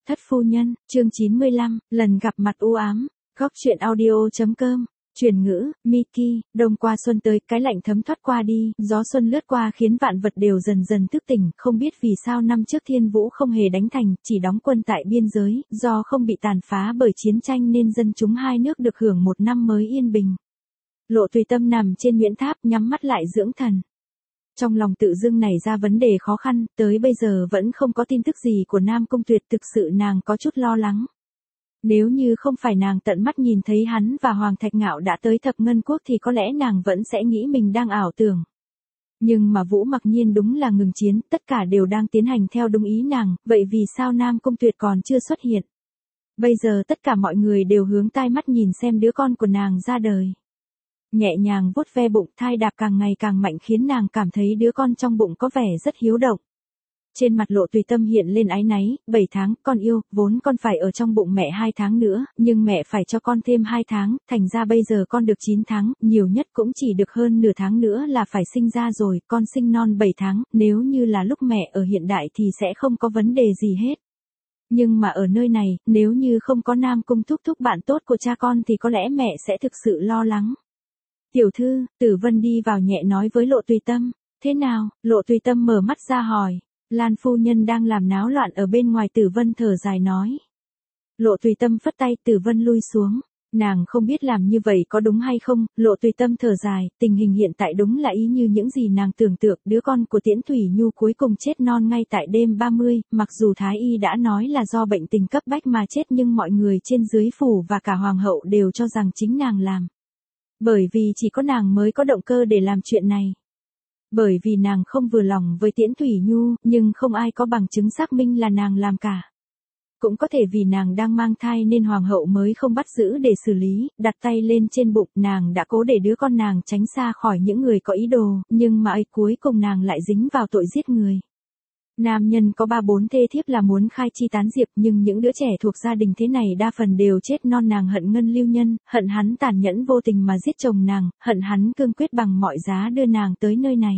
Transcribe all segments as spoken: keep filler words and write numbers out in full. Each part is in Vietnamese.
Thất phu nhân, chương chín mươi lăm, lần gặp mặt u ám, góc truyện audio.com, truyền ngữ, Miki, đông qua xuân tới, cái lạnh thấm thoát qua đi, gió xuân lướt qua khiến vạn vật đều dần dần thức tỉnh, không biết vì sao năm trước Thiên Vũ không hề đánh thành, chỉ đóng quân tại biên giới, do không bị tàn phá bởi chiến tranh nên dân chúng hai nước được hưởng một năm mới yên bình. Lộ Tùy Tâm nằm trên Nguyễn Tháp nhắm mắt lại dưỡng thần. Trong lòng tự dưng nảy ra vấn đề khó khăn, tới bây giờ vẫn không có tin tức gì của Nam Cung Tuyệt, thực sự nàng có chút lo lắng. Nếu như không phải nàng tận mắt nhìn thấy hắn và Hoàng Thạch Ngạo đã tới Thập Ngân Quốc thì có lẽ nàng vẫn sẽ nghĩ mình đang ảo tưởng. Nhưng mà Vũ Mặc Nhiên đúng là ngừng chiến, tất cả đều đang tiến hành theo đúng ý nàng, vậy vì sao Nam Cung Tuyệt còn chưa xuất hiện? Bây giờ tất cả mọi người đều hướng tai mắt nhìn xem đứa con của nàng ra đời. Nhẹ nhàng vuốt ve bụng, thai đạp càng ngày càng mạnh khiến nàng cảm thấy đứa con trong bụng có vẻ rất hiếu động. Trên mặt Lộ Tùy Tâm hiện lên áy náy, bảy tháng, con yêu, vốn con phải ở trong bụng mẹ hai tháng nữa, nhưng mẹ phải cho con thêm hai tháng, thành ra bây giờ con được chín tháng, nhiều nhất cũng chỉ được hơn nửa tháng nữa là phải sinh ra rồi, con sinh non bảy tháng, nếu như là lúc mẹ ở hiện đại thì sẽ không có vấn đề gì hết. Nhưng mà ở nơi này, nếu như không có Nam Cung Thúc Thúc bạn tốt của cha con thì có lẽ mẹ sẽ thực sự lo lắng. Tiểu thư, Tử Vân đi vào nhẹ nói với Lộ Tùy Tâm, thế nào? Lộ Tùy Tâm mở mắt ra hỏi. Lan phu nhân đang làm náo loạn ở bên ngoài. Tử Vân thở dài nói. Lộ Tùy Tâm phất tay, Tử Vân lui xuống. Nàng không biết làm như vậy có đúng hay không, Lộ Tùy Tâm thở dài, tình hình hiện tại đúng là ý như những gì nàng tưởng tượng, đứa con của Tiễn Thủy Nhu cuối cùng chết non ngay tại đêm ba mươi, mặc dù Thái Y đã nói là do bệnh tình cấp bách mà chết nhưng mọi người trên dưới phủ và cả Hoàng hậu đều cho rằng chính nàng làm. Bởi vì chỉ có nàng mới có động cơ để làm chuyện này. Bởi vì nàng không vừa lòng với Tiễn Thủy Nhu, nhưng không ai có bằng chứng xác minh là nàng làm cả. Cũng có thể vì nàng đang mang thai nên Hoàng hậu mới không bắt giữ để xử lý, đặt tay lên trên bụng, nàng đã cố để đứa con nàng tránh xa khỏi những người có ý đồ, nhưng mà ấy cuối cùng nàng lại dính vào tội giết người. Nam nhân có ba bốn thê thiếp là muốn khai chi tán diệp, nhưng những đứa trẻ thuộc gia đình thế này đa phần đều chết non. Nàng hận Ngân Lưu Nhân, hận hắn tàn nhẫn vô tình mà giết chồng nàng, hận hắn cương quyết bằng mọi giá đưa nàng tới nơi này.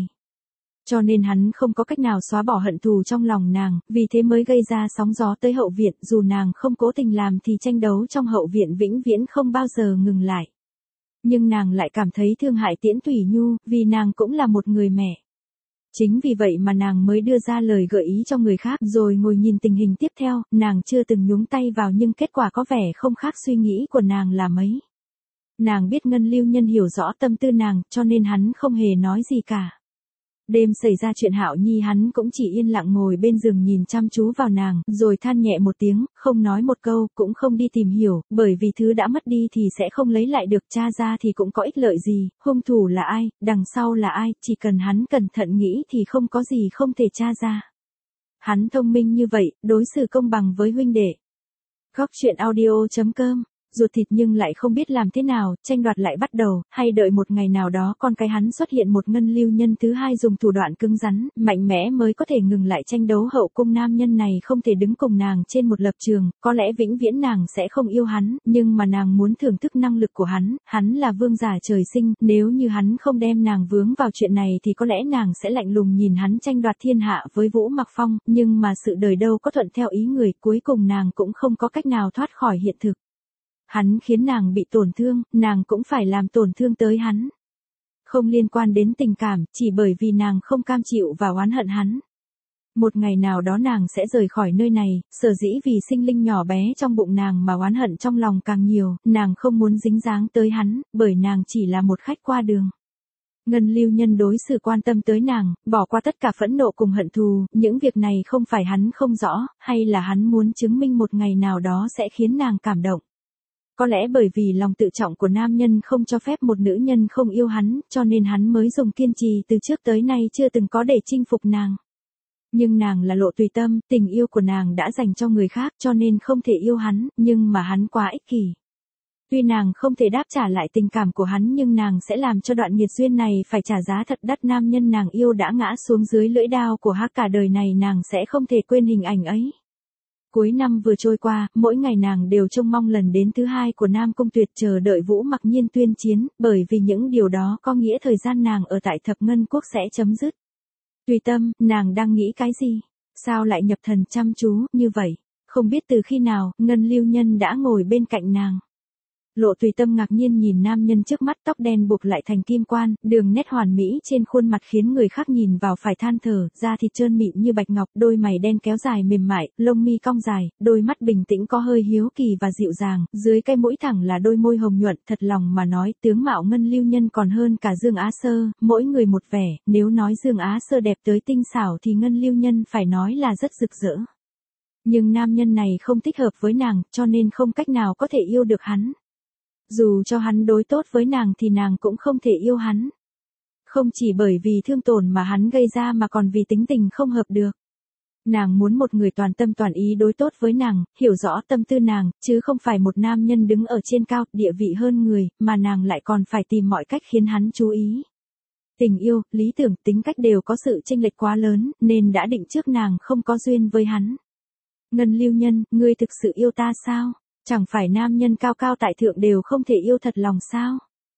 Cho nên hắn không có cách nào xóa bỏ hận thù trong lòng nàng, vì thế mới gây ra sóng gió tới hậu viện, dù nàng không cố tình làm thì tranh đấu trong hậu viện vĩnh viễn không bao giờ ngừng lại. Nhưng nàng lại cảm thấy thương hại Tiễn Thủy Nhu, vì nàng cũng là một người mẹ. Chính vì vậy mà nàng mới đưa ra lời gợi ý cho người khác rồi ngồi nhìn tình hình tiếp theo, nàng chưa từng nhúng tay vào nhưng kết quả có vẻ không khác suy nghĩ của nàng là mấy. Nàng biết Ngân Lưu Nhân hiểu rõ tâm tư nàng, cho nên hắn không hề nói gì cả. Đêm xảy ra chuyện Hạo Nhi hắn cũng chỉ yên lặng ngồi bên giường nhìn chăm chú vào nàng, rồi than nhẹ một tiếng, không nói một câu, cũng không đi tìm hiểu, bởi vì thứ đã mất đi thì sẽ không lấy lại được, tra ra thì cũng có ích lợi gì, hung thủ là ai, đằng sau là ai, chỉ cần hắn cẩn thận nghĩ thì không có gì không thể tra ra. Hắn thông minh như vậy, đối xử công bằng với huynh đệ. Góc truyện audio.com, ruột thịt nhưng lại không biết làm thế nào, tranh đoạt lại bắt đầu, hay đợi một ngày nào đó con cái hắn xuất hiện một Ngân Lưu Nhân thứ hai dùng thủ đoạn cứng rắn, mạnh mẽ mới có thể ngừng lại tranh đấu. Hậu cung nam nhân này không thể đứng cùng nàng trên một lập trường, có lẽ vĩnh viễn nàng sẽ không yêu hắn, nhưng mà nàng muốn thưởng thức năng lực của hắn, hắn là vương giả trời sinh, nếu như hắn không đem nàng vướng vào chuyện này thì có lẽ nàng sẽ lạnh lùng nhìn hắn tranh đoạt thiên hạ với Vũ Mặc Phong, nhưng mà sự đời đâu có thuận theo ý người, cuối cùng nàng cũng không có cách nào thoát khỏi hiện thực. Hắn khiến nàng bị tổn thương, nàng cũng phải làm tổn thương tới hắn. Không liên quan đến tình cảm, chỉ bởi vì nàng không cam chịu và oán hận hắn. Một ngày nào đó nàng sẽ rời khỏi nơi này, sở dĩ vì sinh linh nhỏ bé trong bụng nàng mà oán hận trong lòng càng nhiều, nàng không muốn dính dáng tới hắn, bởi nàng chỉ là một khách qua đường. Ngân Lưu Nhân đối xử quan tâm tới nàng, bỏ qua tất cả phẫn nộ cùng hận thù, những việc này không phải hắn không rõ, hay là hắn muốn chứng minh một ngày nào đó sẽ khiến nàng cảm động. Có lẽ bởi vì lòng tự trọng của nam nhân không cho phép một nữ nhân không yêu hắn, cho nên hắn mới dùng kiên trì từ trước tới nay chưa từng có để chinh phục nàng. Nhưng nàng là Lộ Tùy Tâm, tình yêu của nàng đã dành cho người khác cho nên không thể yêu hắn, nhưng mà hắn quá ích kỷ. Tuy nàng không thể đáp trả lại tình cảm của hắn nhưng nàng sẽ làm cho đoạn nghiệt duyên này phải trả giá thật đắt. Nam nhân nàng yêu đã ngã xuống dưới lưỡi đao của hắn, cả đời này nàng sẽ không thể quên hình ảnh ấy. Cuối năm vừa trôi qua, mỗi ngày nàng đều trông mong lần đến thứ hai của Nam Cung Tuyệt, chờ đợi Vũ Mặc Nhiên tuyên chiến, bởi vì những điều đó có nghĩa thời gian nàng ở tại Thập Ngân Quốc sẽ chấm dứt. Tùy Tâm, nàng đang nghĩ cái gì? Sao lại nhập thần chăm chú như vậy? không biết từ khi nào, Ngân Lưu Nhân đã ngồi bên cạnh nàng. Lộ Tùy Tâm ngạc nhiên nhìn nam nhân trước mắt, tóc đen buộc lại thành kim quan, đường nét hoàn mỹ trên khuôn mặt khiến người khác nhìn vào phải than thở, da thịt trơn mịn như bạch ngọc, đôi mày đen kéo dài mềm mại, lông mi cong dài, đôi mắt bình tĩnh có hơi hiếu kỳ và dịu dàng, dưới cái mũi thẳng là đôi môi hồng nhuận, thật lòng mà nói, tướng mạo Ngân Lưu Nhân còn hơn cả Dương Á Sơ, mỗi người một vẻ, nếu nói Dương Á Sơ đẹp tới tinh xảo thì Ngân Lưu Nhân phải nói là rất rực rỡ. Nhưng nam nhân này không thích hợp với nàng, cho nên không cách nào có thể yêu được hắn. Dù cho hắn đối tốt với nàng thì nàng cũng không thể yêu hắn. Không chỉ bởi vì thương tổn mà hắn gây ra mà còn vì tính tình không hợp được. Nàng muốn một người toàn tâm toàn ý đối tốt với nàng, hiểu rõ tâm tư nàng, chứ không phải một nam nhân đứng ở trên cao, địa vị hơn người, mà nàng lại còn phải tìm mọi cách khiến hắn chú ý. Tình yêu, lý tưởng, tính cách đều có sự chênh lệch quá lớn, nên đã định trước nàng không có duyên với hắn. Ngân Lưu Nhân, ngươi thực sự yêu ta sao? Chẳng phải nam nhân cao cao tại thượng đều không thể yêu thật lòng sao?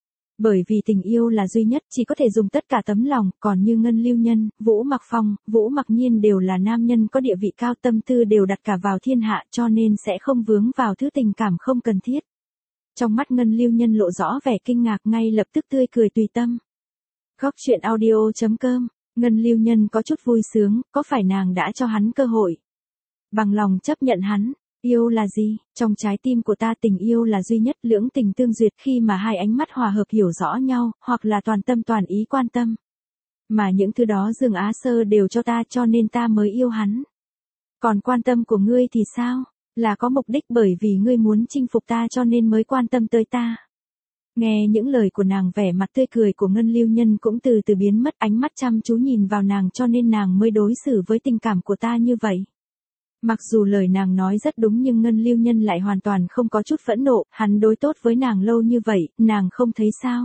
Bởi vì tình yêu là duy nhất, chỉ có thể dùng tất cả tấm lòng, còn như Ngân Lưu Nhân, Vũ Mặc Phong, Vũ Mặc Nhiên đều là nam nhân có địa vị cao, tâm tư đều đặt cả vào thiên hạ, cho nên sẽ không vướng vào thứ tình cảm không cần thiết. Trong mắt Ngân Lưu Nhân lộ rõ vẻ kinh ngạc, ngay lập tức tươi cười tùy tâm. Góc truyện audio chấm com, Ngân Lưu Nhân có chút vui sướng, có phải nàng đã cho hắn cơ hội? Bằng lòng chấp nhận hắn. Yêu là gì? Trong trái tim của ta tình yêu là duy nhất, lưỡng tình tương duyệt, khi mà hai ánh mắt hòa hợp hiểu rõ nhau, hoặc là toàn tâm toàn ý quan tâm. Mà những thứ đó Dương Á Sơ đều cho ta, cho nên ta mới yêu hắn. Còn quan tâm của ngươi thì sao? Là có mục đích bởi vì ngươi muốn chinh phục ta cho nên mới quan tâm tới ta. Nghe những lời của nàng, vẻ mặt tươi cười của Ngân Lưu Nhân cũng từ từ biến mất, ánh mắt chăm chú nhìn vào nàng, cho nên nàng mới đối xử với tình cảm của ta như vậy. Mặc dù lời nàng nói rất đúng nhưng Ngân Lưu Nhân lại hoàn toàn không có chút phẫn nộ, hắn đối tốt với nàng lâu như vậy, nàng không thấy sao?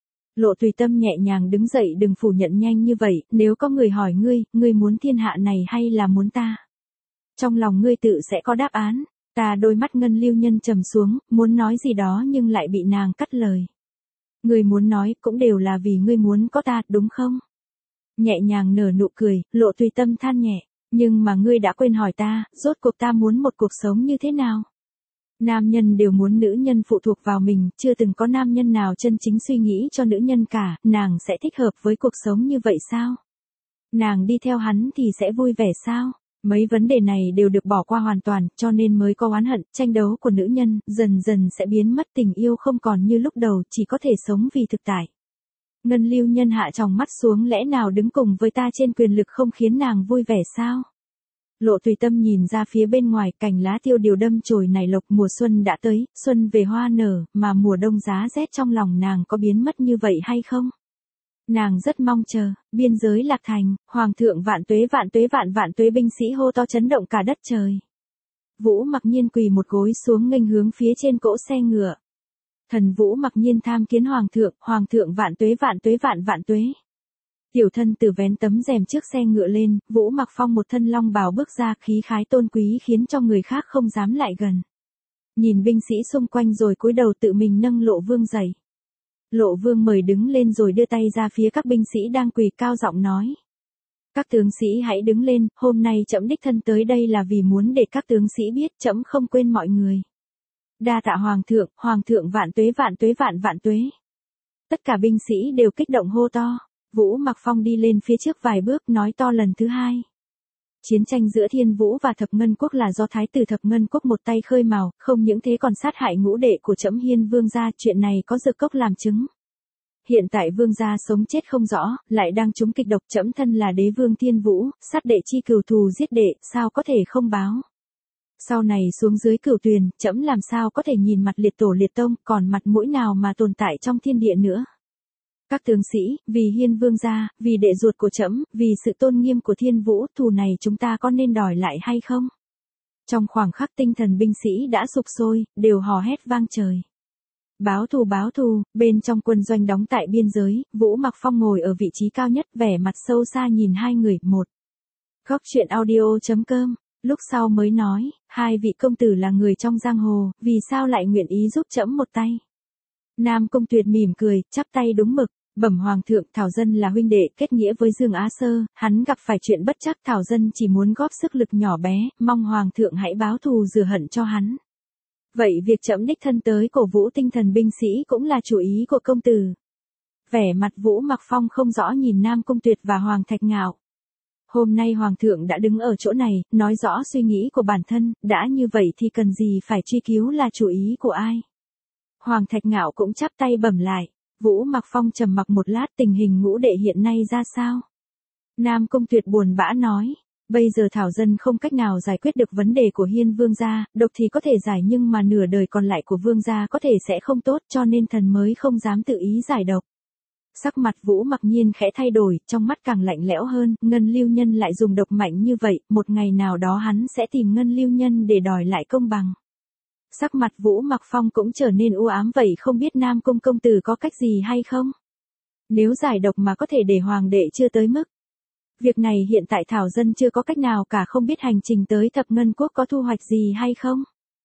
Lộ Tùy Tâm nhẹ nhàng đứng dậy, đừng phủ nhận nhanh như vậy, nếu có người hỏi ngươi, ngươi muốn thiên hạ này hay là muốn ta? Trong lòng ngươi tự sẽ có đáp án. Ta đôi mắt Ngân Lưu Nhân trầm xuống, muốn nói gì đó nhưng lại bị nàng cắt lời. Ngươi muốn nói cũng đều là vì ngươi muốn có ta, đúng không? Nhẹ nhàng nở nụ cười, Lộ Tùy Tâm than nhẹ. Nhưng mà ngươi đã quên hỏi ta, rốt cuộc ta muốn một cuộc sống như thế nào? Nam nhân đều muốn nữ nhân phụ thuộc vào mình, chưa từng có nam nhân nào chân chính suy nghĩ cho nữ nhân cả, nàng sẽ thích hợp với cuộc sống như vậy sao? Nàng đi theo hắn thì sẽ vui vẻ sao? Mấy vấn đề này đều được bỏ qua hoàn toàn, cho nên mới có oán hận, tranh đấu của nữ nhân, dần dần sẽ biến mất, tình yêu không còn như lúc đầu, chỉ có thể sống vì thực tại. Ngân Lưu Nhân hạ tròng mắt xuống, lẽ nào đứng cùng với ta trên quyền lực không khiến nàng vui vẻ sao? Lộ Tùy Tâm nhìn ra phía bên ngoài, cành lá tiêu điều đâm chồi nảy lộc, mùa xuân đã tới, xuân về hoa nở, mà mùa đông giá rét trong lòng nàng có biến mất như vậy hay không? Nàng rất mong chờ, biên giới Lạc Thành, Hoàng thượng vạn tuế vạn tuế vạn vạn tuế, binh sĩ hô to chấn động cả đất trời. Vũ Mặc Nhiên quỳ một gối xuống nghênh hướng phía trên cỗ xe ngựa. Thần Vũ Mặc Nhiên tham kiến Hoàng thượng, Hoàng thượng vạn tuế vạn tuế vạn vạn tuế. Tiểu thân tử vén tấm rèm trước xe ngựa lên, Vũ Mặc Phong một thân long bào bước ra, khí khái tôn quý khiến cho người khác không dám lại gần. Nhìn binh sĩ xung quanh rồi cúi đầu tự mình nâng Lộ Vương dậy. Lộ Vương mời đứng lên rồi đưa tay ra phía các binh sĩ đang quỳ, cao giọng nói. Các tướng sĩ hãy đứng lên, hôm nay trẫm đích thân tới đây là vì muốn để các tướng sĩ biết trẫm không quên mọi người. Đa tạ Hoàng thượng, Hoàng thượng vạn tuế vạn tuế vạn vạn tuế. Tất cả binh sĩ đều kích động hô to. Vũ Mặc Phong đi lên phía trước vài bước, nói to lần thứ hai. Chiến tranh giữa Thiên Vũ và Thập Ngân Quốc là do Thái tử Thập Ngân Quốc một tay khơi mào, không những thế còn sát hại ngũ đệ của trẫm Hiên Vương gia, chuyện này có Dược Cốc làm chứng. Hiện tại Vương gia sống chết không rõ, lại đang trúng kịch độc, trẫm thân là đế vương Thiên Vũ, sát đệ chi cừu thù giết đệ, sao có thể không báo? Sau này xuống dưới Cửu Tuyền, trẫm làm sao có thể nhìn mặt liệt tổ liệt tông, còn mặt mũi nào mà tồn tại trong thiên địa nữa? Các tướng sĩ, vì Hiên Vương gia, vì đệ ruột của trẫm, vì sự tôn nghiêm của Thiên Vũ, thù này chúng ta có nên đòi lại hay không? Trong khoảng khắc tinh thần binh sĩ đã sục sôi, đều hò hét vang trời. Báo thù báo thù, bên trong quân doanh đóng tại biên giới, Vũ Mặc Phong ngồi ở vị trí cao nhất, vẻ mặt sâu xa nhìn hai người, một. Góc truyện audio chấm com, lúc sau mới nói, hai vị công tử là người trong giang hồ, vì sao lại nguyện ý giúp trẫm một tay? Nam Công Tuyệt mỉm cười, chắp tay đúng mực. Bẩm hoàng thượng, Thảo Dân là huynh đệ kết nghĩa với Dương Á Sơ, hắn gặp phải chuyện bất trắc, Thảo Dân chỉ muốn góp sức lực nhỏ bé, mong hoàng thượng hãy báo thù rửa hận cho hắn. Vậy việc trẫm đích thân tới cổ vũ tinh thần binh sĩ cũng là chủ ý của công tử. Vẻ mặt Vũ Mặc Phong không rõ nhìn Nam Cung Tuyệt và Hoàng Thạch Ngạo. Hôm nay hoàng thượng đã đứng ở chỗ này, nói rõ suy nghĩ của bản thân, đã như vậy thì cần gì phải truy cứu là chủ ý của ai. Hoàng Thạch Ngạo cũng chắp tay bẩm lại. Vũ Mặc Phong trầm mặc một lát, tình hình ngũ đệ hiện nay ra sao? Nam Cung Tuyệt buồn bã nói, bây giờ Thảo Dân không cách nào giải quyết được vấn đề của Hiên Vương gia, độc thì có thể giải nhưng mà nửa đời còn lại của Vương gia có thể sẽ không tốt, cho nên thần mới không dám tự ý giải độc. Sắc mặt Vũ Mặc Nhiên khẽ thay đổi, trong mắt càng lạnh lẽo hơn, Ngân Lưu Nhân lại dùng độc mạnh như vậy, một ngày nào đó hắn sẽ tìm Ngân Lưu Nhân để đòi lại công bằng. Sắc mặt Vũ Mặc Phong cũng trở nên u ám, vậy không biết Nam Cung công tử có cách gì hay không? Nếu giải độc mà có thể để hoàng đệ chưa tới mức. Việc này hiện tại Thảo Dân chưa có cách nào cả, không biết hành trình tới Thập Ngân Quốc có thu hoạch gì hay không?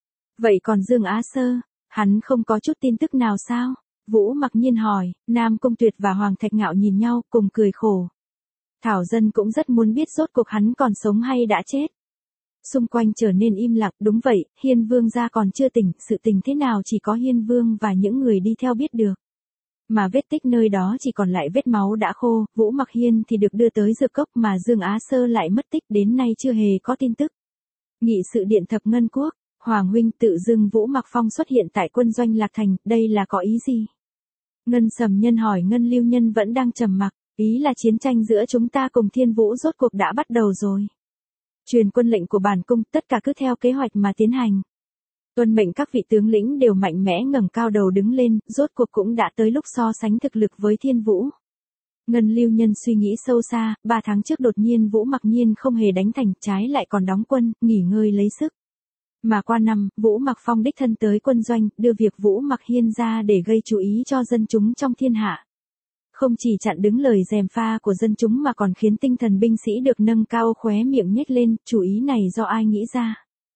Vậy còn Dương Á Sơ, hắn không có chút tin tức nào sao? Vũ Mặc Nhiên hỏi. Nam Cung Tuyệt và Hoàng Thạch Ngạo nhìn nhau cùng cười khổ. Thảo Dân cũng rất muốn biết rốt cuộc hắn còn sống hay đã chết. Xung quanh trở nên im lặng, đúng vậy, Hiên Vương gia còn chưa tỉnh, sự tình thế nào chỉ có Hiên Vương và những người đi theo biết được. Mà vết tích nơi đó chỉ còn lại vết máu đã khô, Vũ Mặc Hiên thì được đưa tới dược cốc mà Dương Á Sơ lại mất tích, đến nay chưa hề có tin tức. Nghị sự điện Thập Ngân Quốc, Hoàng huynh, tự dưng Vũ Mặc Phong xuất hiện tại quân doanh Lạc Thành, đây là có ý gì? Ngân Sầm Nhân hỏi. Ngân Lưu Nhân vẫn đang trầm mặc, ý là chiến tranh giữa chúng ta cùng Thiên Vũ rốt cuộc đã bắt đầu rồi. Truyền quân lệnh của bản cung, tất cả cứ theo kế hoạch mà tiến hành. Tuân mệnh các vị tướng lĩnh đều mạnh mẽ ngẩng cao đầu đứng lên, rốt cuộc cũng đã tới lúc so sánh thực lực với Thiên Vũ. Ngân Lưu Nhân suy nghĩ sâu xa, ba tháng trước đột nhiên Vũ Mặc Nhiên không hề đánh thành, trái lại còn đóng quân, nghỉ ngơi lấy sức. Mà qua năm, Vũ Mặc Phong đích thân tới quân doanh, đưa việc Vũ Mặc Hiên ra để gây chú ý cho dân chúng trong thiên hạ. Không chỉ chặn đứng lời gièm pha của dân chúng mà còn khiến tinh thần binh sĩ được nâng cao, khóe miệng nhếch lên, chủ ý này do ai nghĩ ra?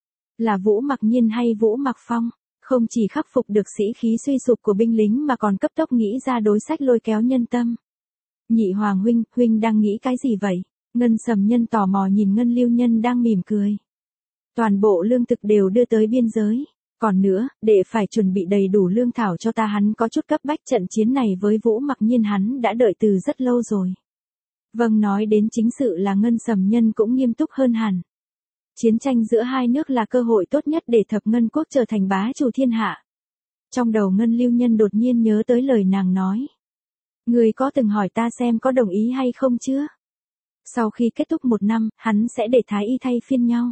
Là Vũ Mặc Nhiên hay Vũ Mặc Phong? Không chỉ khắc phục được sĩ khí suy sụp của binh lính mà còn cấp tốc nghĩ ra đối sách lôi kéo nhân tâm. Nhị Hoàng huynh, huynh đang nghĩ cái gì vậy? Ngân Sầm Nhân tò mò nhìn Ngân Lưu Nhân đang mỉm cười. Toàn bộ lương thực đều đưa tới biên giới. Còn nữa, để phải chuẩn bị đầy đủ lương thảo cho ta, hắn có chút cấp bách, trận chiến này với Vũ Mặc Nhiên hắn đã đợi từ rất lâu rồi. Vâng, nói đến chính sự là Ngân Sầm Nhân cũng nghiêm túc hơn hẳn. Chiến tranh giữa hai nước là cơ hội tốt nhất để Thập Ngân Quốc trở thành bá chủ thiên hạ. Trong đầu Ngân Lưu Nhân đột nhiên nhớ tới lời nàng nói. Người có từng hỏi ta xem có đồng ý hay không chưa? Sau khi kết thúc một năm, hắn sẽ để Thái Y thay phiên nhau.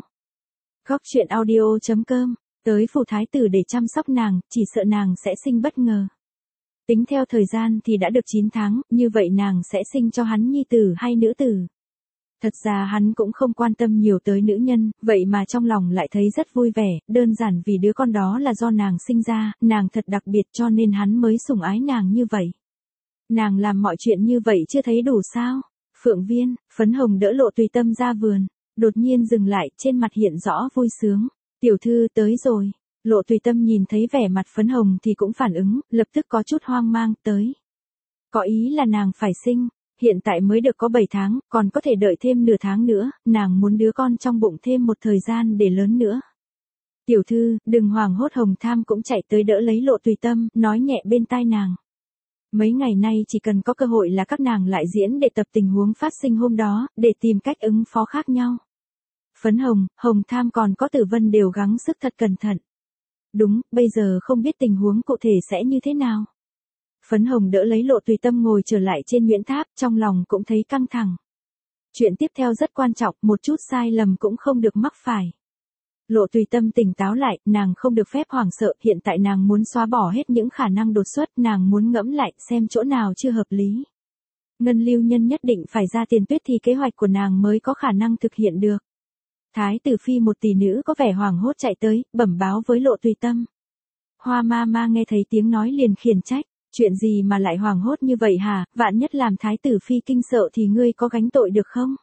Góc truyện audio chấm com. Tới phủ thái tử để chăm sóc nàng, chỉ sợ nàng sẽ sinh bất ngờ. Tính theo thời gian thì đã được chín tháng, như vậy nàng sẽ sinh cho hắn nhi tử hay nữ tử. Thật ra hắn cũng không quan tâm nhiều tới nữ nhân, vậy mà trong lòng lại thấy rất vui vẻ, đơn giản vì đứa con đó là do nàng sinh ra, nàng thật đặc biệt cho nên hắn mới sủng ái nàng như vậy. Nàng làm mọi chuyện như vậy chưa thấy đủ sao? Phượng Viên, Phấn Hồng đỡ Lộ Tùy Tâm ra vườn, đột nhiên dừng lại, trên mặt hiện rõ vui sướng. Tiểu thư tới rồi. Lộ Tùy Tâm nhìn thấy vẻ mặt Phấn Hồng thì cũng phản ứng, lập tức có chút hoang mang, tới. Có ý là nàng phải sinh, hiện tại mới được có bảy tháng, còn có thể đợi thêm nửa tháng nữa, nàng muốn đứa con trong bụng thêm một thời gian để lớn nữa. Tiểu thư, đừng hoảng hốt. Hồng Tham cũng chạy tới đỡ lấy Lộ Tùy Tâm, nói nhẹ bên tai nàng. Mấy ngày nay chỉ cần có cơ hội là các nàng lại diễn để tập tình huống phát sinh hôm đó, để tìm cách ứng phó khác nhau. Phấn Hồng, Hồng Tham còn có Tử Vân đều gắng sức thật cẩn thận. Đúng, bây giờ không biết tình huống cụ thể sẽ như thế nào. Phấn Hồng đỡ lấy Lộ Tùy Tâm ngồi trở lại trên Nguyễn Tháp, trong lòng cũng thấy căng thẳng. Chuyện tiếp theo rất quan trọng, một chút sai lầm cũng không được mắc phải. Lộ Tùy Tâm tỉnh táo lại, nàng không được phép hoảng sợ, hiện tại nàng muốn xóa bỏ hết những khả năng đột xuất, nàng muốn ngẫm lại xem chỗ nào chưa hợp lý. Ngân Lưu Nhân nhất định phải ra tiền tuyết thì kế hoạch của nàng mới có khả năng thực hiện được. Thái tử phi một tỷ nữ có vẻ hoảng hốt chạy tới, bẩm báo với Lộ Tùy Tâm. Hoa ma ma nghe thấy tiếng nói liền khiển trách, chuyện gì mà lại hoảng hốt như vậy hả, vạn nhất làm thái tử phi kinh sợ thì ngươi có gánh tội được không?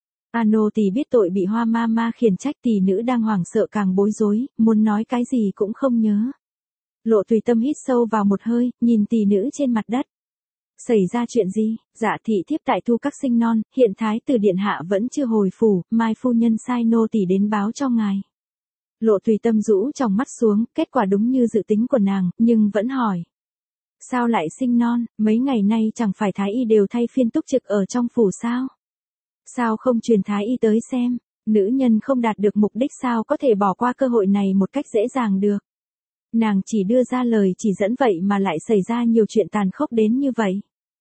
A nô tỳ biết tội, bị hoa ma ma khiển trách, tỷ nữ đang hoảng sợ càng bối rối, muốn nói cái gì cũng không nhớ. Lộ Tùy Tâm hít sâu vào một hơi, nhìn tỷ nữ trên mặt đất. Xảy ra chuyện gì? Dạ thị thiếp tại thu các sinh non, hiện thái tử điện hạ vẫn chưa hồi phủ, mai phu nhân sai nô tỳ đến báo cho ngài. Lộ Tùy Tâm rũ trong mắt xuống, kết quả đúng như dự tính của nàng, nhưng vẫn hỏi. Sao lại sinh non, mấy ngày nay chẳng phải thái y đều thay phiên túc trực ở trong phủ sao? Sao không truyền thái y tới xem, nữ nhân không đạt được mục đích sao có thể bỏ qua cơ hội này một cách dễ dàng được. Nàng chỉ đưa ra lời chỉ dẫn vậy mà lại xảy ra nhiều chuyện tàn khốc đến như vậy.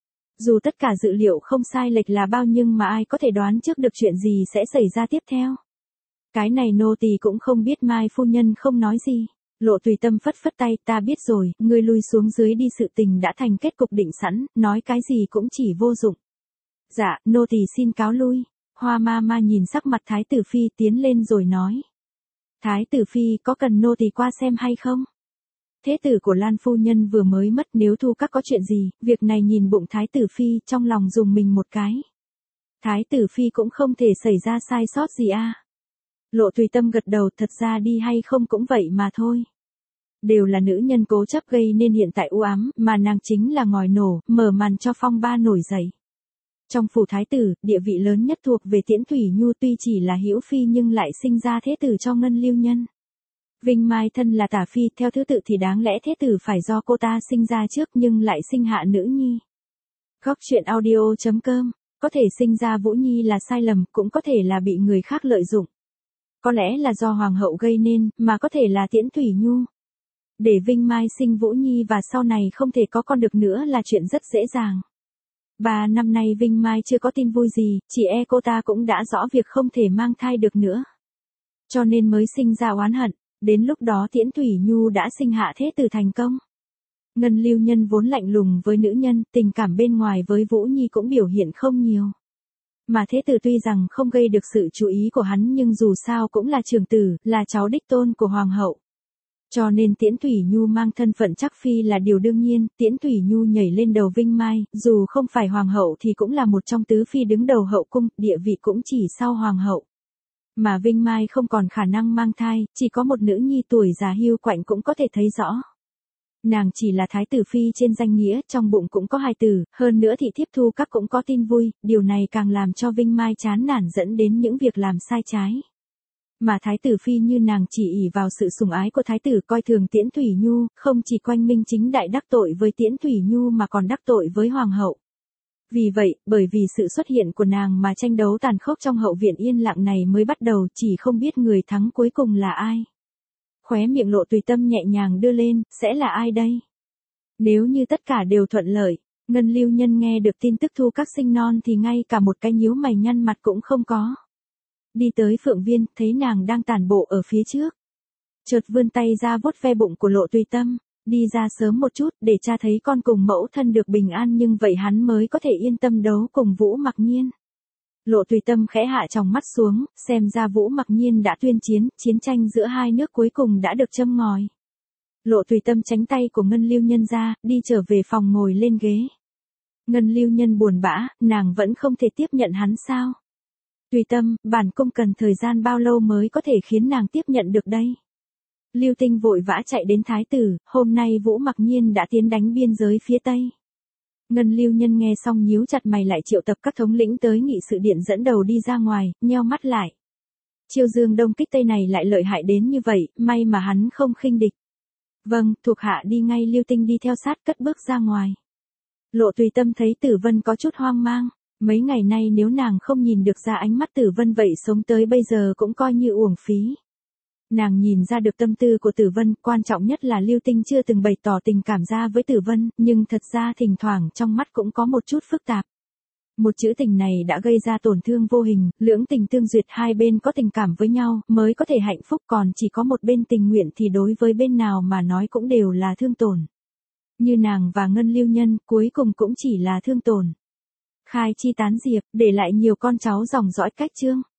Dù tất cả dự liệu không sai lệch là bao nhưng mà ai có thể đoán trước được chuyện gì sẽ xảy ra tiếp theo. Cái này nô tỳ cũng không biết, mai phu nhân không nói gì. Lộ Tùy Tâm phất phất tay, ta biết rồi, ngươi lui xuống dưới đi, sự tình đã thành kết cục định sẵn, nói cái gì cũng chỉ vô dụng. Dạ, nô tỳ xin cáo lui. Hoa ma ma nhìn sắc mặt thái tử phi tiến lên rồi nói. Thái tử phi có cần nô tỳ qua xem hay không? Thế tử của Lan phu nhân vừa mới mất, nếu thu các có chuyện gì, việc này nhìn bụng thái tử phi trong lòng dùng mình một cái. Thái tử phi cũng không thể xảy ra sai sót gì a. Lộ Tùy Tâm gật đầu, thật ra đi hay không cũng vậy mà thôi. Đều là nữ nhân cố chấp gây nên hiện tại u ám, mà nàng chính là ngòi nổ, mở màn cho phong ba nổi dậy. Trong phủ thái tử, địa vị lớn nhất thuộc về Tiễn Thủy Nhu, tuy chỉ là hữu phi nhưng lại sinh ra thế tử cho Ngân Lưu Nhân. Vinh Mai thân là tả phi, theo thứ tự thì đáng lẽ thế tử phải do cô ta sinh ra trước nhưng lại sinh hạ nữ nhi. Góc truyện audio chấm com, có thể sinh ra Vũ Nhi là sai lầm, cũng có thể là bị người khác lợi dụng. Có lẽ là do hoàng hậu gây nên, mà có thể là Tiễn Thủy Nhu. Để Vinh Mai sinh Vũ Nhi và sau này không thể có con được nữa là chuyện rất dễ dàng. Ba năm nay Vinh Mai chưa có tin vui gì, chỉ e cô ta cũng đã rõ việc không thể mang thai được nữa. Cho nên mới sinh ra oán hận, đến lúc đó Tiễn Thủy Nhu đã sinh hạ thế tử thành công. Ngân Lưu Nhân vốn lạnh lùng với nữ nhân, tình cảm bên ngoài với Vũ Nhi cũng biểu hiện không nhiều. Mà thế tử tuy rằng không gây được sự chú ý của hắn nhưng dù sao cũng là trưởng tử, là cháu đích tôn của hoàng hậu. Cho nên Tiễn Thủy Nhu mang thân phận chắc phi là điều đương nhiên, Tiễn Thủy Nhu nhảy lên đầu Vinh Mai, dù không phải hoàng hậu thì cũng là một trong tứ phi đứng đầu hậu cung, địa vị cũng chỉ sau hoàng hậu. Mà Vinh Mai không còn khả năng mang thai, chỉ có một nữ nhi tuổi già hiu quạnh cũng có thể thấy rõ. Nàng chỉ là thái tử phi trên danh nghĩa, trong bụng cũng có hài tử, hơn nữa thị thiếp thu các cũng có tin vui, điều này càng làm cho Vinh Mai chán nản dẫn đến những việc làm sai trái. Mà thái tử phi như nàng chỉ ỷ vào sự sủng ái của thái tử coi thường Tiễn Thủy Nhu, không chỉ quanh minh chính đại đắc tội với Tiễn Thủy Nhu mà còn đắc tội với hoàng hậu. Vì vậy, bởi vì sự xuất hiện của nàng mà tranh đấu tàn khốc trong hậu viện yên lặng này mới bắt đầu, chỉ không biết người thắng cuối cùng là ai. Khóe miệng Lộ Tùy Tâm nhẹ nhàng đưa lên, sẽ là ai đây? Nếu như tất cả đều thuận lợi, Ngân Lưu Nhân nghe được tin tức thu các sinh non thì ngay cả một cái nhíu mày nhăn mặt cũng không có. Đi tới Phượng Viên, thấy nàng đang tản bộ ở phía trước. Chợt vươn tay ra vuốt ve bụng của Lộ Tùy Tâm, đi ra sớm một chút để cha thấy con cùng mẫu thân được bình an, nhưng vậy hắn mới có thể yên tâm đấu cùng Vũ Mặc Nhiên. Lộ Tùy Tâm khẽ hạ tròng mắt xuống, xem ra Vũ Mặc Nhiên đã tuyên chiến, chiến tranh giữa hai nước cuối cùng đã được châm ngòi. Lộ Tùy Tâm tránh tay của Ngân Lưu Nhân ra, đi trở về phòng ngồi lên ghế. Ngân Lưu Nhân buồn bã, nàng vẫn không thể tiếp nhận hắn sao? Tùy Tâm, bản cung cần thời gian bao lâu mới có thể khiến nàng tiếp nhận được đây? Lưu Tinh vội vã chạy đến thái tử, hôm nay Vũ Mặc Nhiên đã tiến đánh biên giới phía Tây. Ngân Lưu Nhân nghe xong nhíu chặt mày lại triệu tập các thống lĩnh tới nghị sự điện dẫn đầu đi ra ngoài, nheo mắt lại. Chiêu Dương đông kích Tây này lại lợi hại đến như vậy, may mà hắn không khinh địch. Vâng, thuộc hạ đi ngay. Lưu Tinh đi theo sát cất bước ra ngoài. Lộ Tùy Tâm thấy Tử Vân có chút hoang mang, mấy ngày nay nếu nàng không nhìn được ra ánh mắt Tử Vân vậy sống tới bây giờ cũng coi như uổng phí. Nàng nhìn ra được tâm tư của Tử Vân, quan trọng nhất là Lưu Tinh chưa từng bày tỏ tình cảm ra với Tử Vân, nhưng thật ra thỉnh thoảng trong mắt cũng có một chút phức tạp. Một chữ tình này đã gây ra tổn thương vô hình, lưỡng tình tương duyệt, hai bên có tình cảm với nhau mới có thể hạnh phúc, còn chỉ có một bên tình nguyện thì đối với bên nào mà nói cũng đều là thương tổn. Như nàng và Ngân Lưu Nhân, cuối cùng cũng chỉ là thương tổn. Khai chi tán diệp, để lại nhiều con cháu dòng dõi cách Trương.